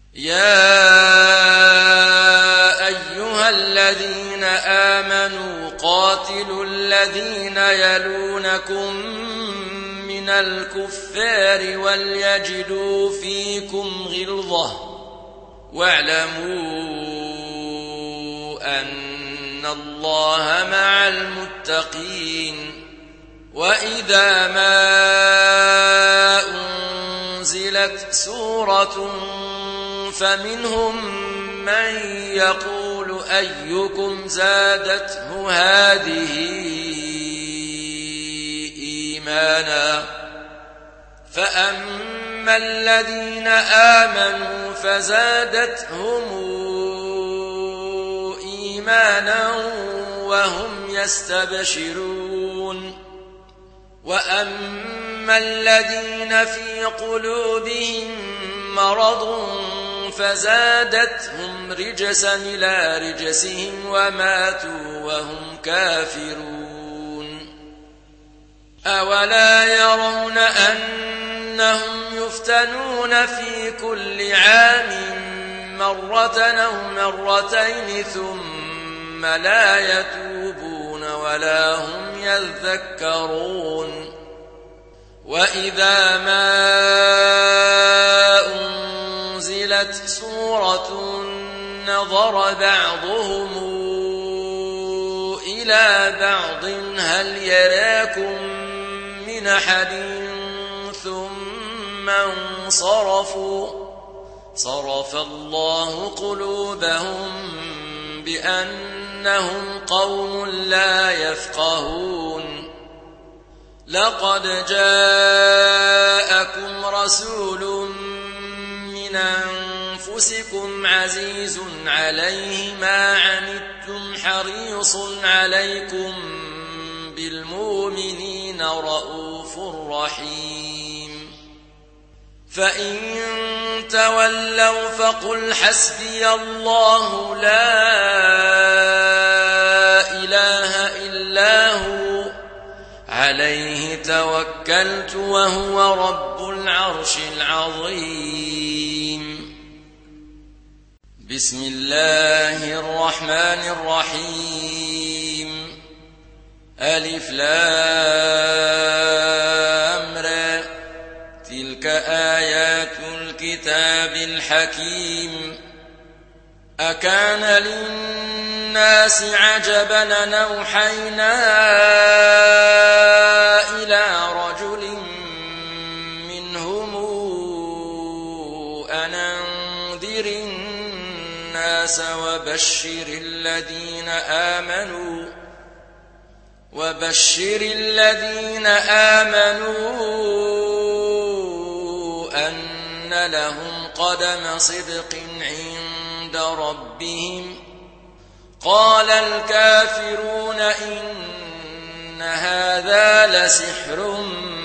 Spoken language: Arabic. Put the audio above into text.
يا أيها الذين آمنوا قاتلوا الذين يلونكم من الكفار وليجدوا فيكم غلظة واعلموا أن الله مع المتقين. وإذا ما أنزلت سورة فمنهم من يقول أيكم زادته هذه إيمانا فأما الذين آمنوا فزادتهم إيمانا وهم يستبشرون. وأما الذين في قلوبهم مرض فزادتهم رجسا إلى رجسهم وماتوا وهم كافرون. أولا يرون أنهم يفتنون في كل عام مرة أو مرتين ثم لا يتوبون ولا هم يذكرون. وإذا ما أنزلت سورة نظر بعضهم إلى بعض هل يراكم من أحد ثم انصرفوا صرف الله قلوبهم بأنهم قوم لا يفقهون. لقد جاءكم رسول من أنفسكم عزيز عليه ما عنتم حريص عليكم بالمؤمنين رؤوف رحيم. فإن تولوا فقل حسبي الله لا إله إلا هو عليه توكلت وهو رب العرش العظيم. بسم الله الرحمن الرحيم. ألف لام را تلك آيات الكتاب الحكيم. أكان للناس عجبا أن أوحينا إلى رجل منهم أن أنذر الناس وبشر الذين آمنوا أن لهم قدم صدق عند ربهم. قال الكافرون إن هذا لسحر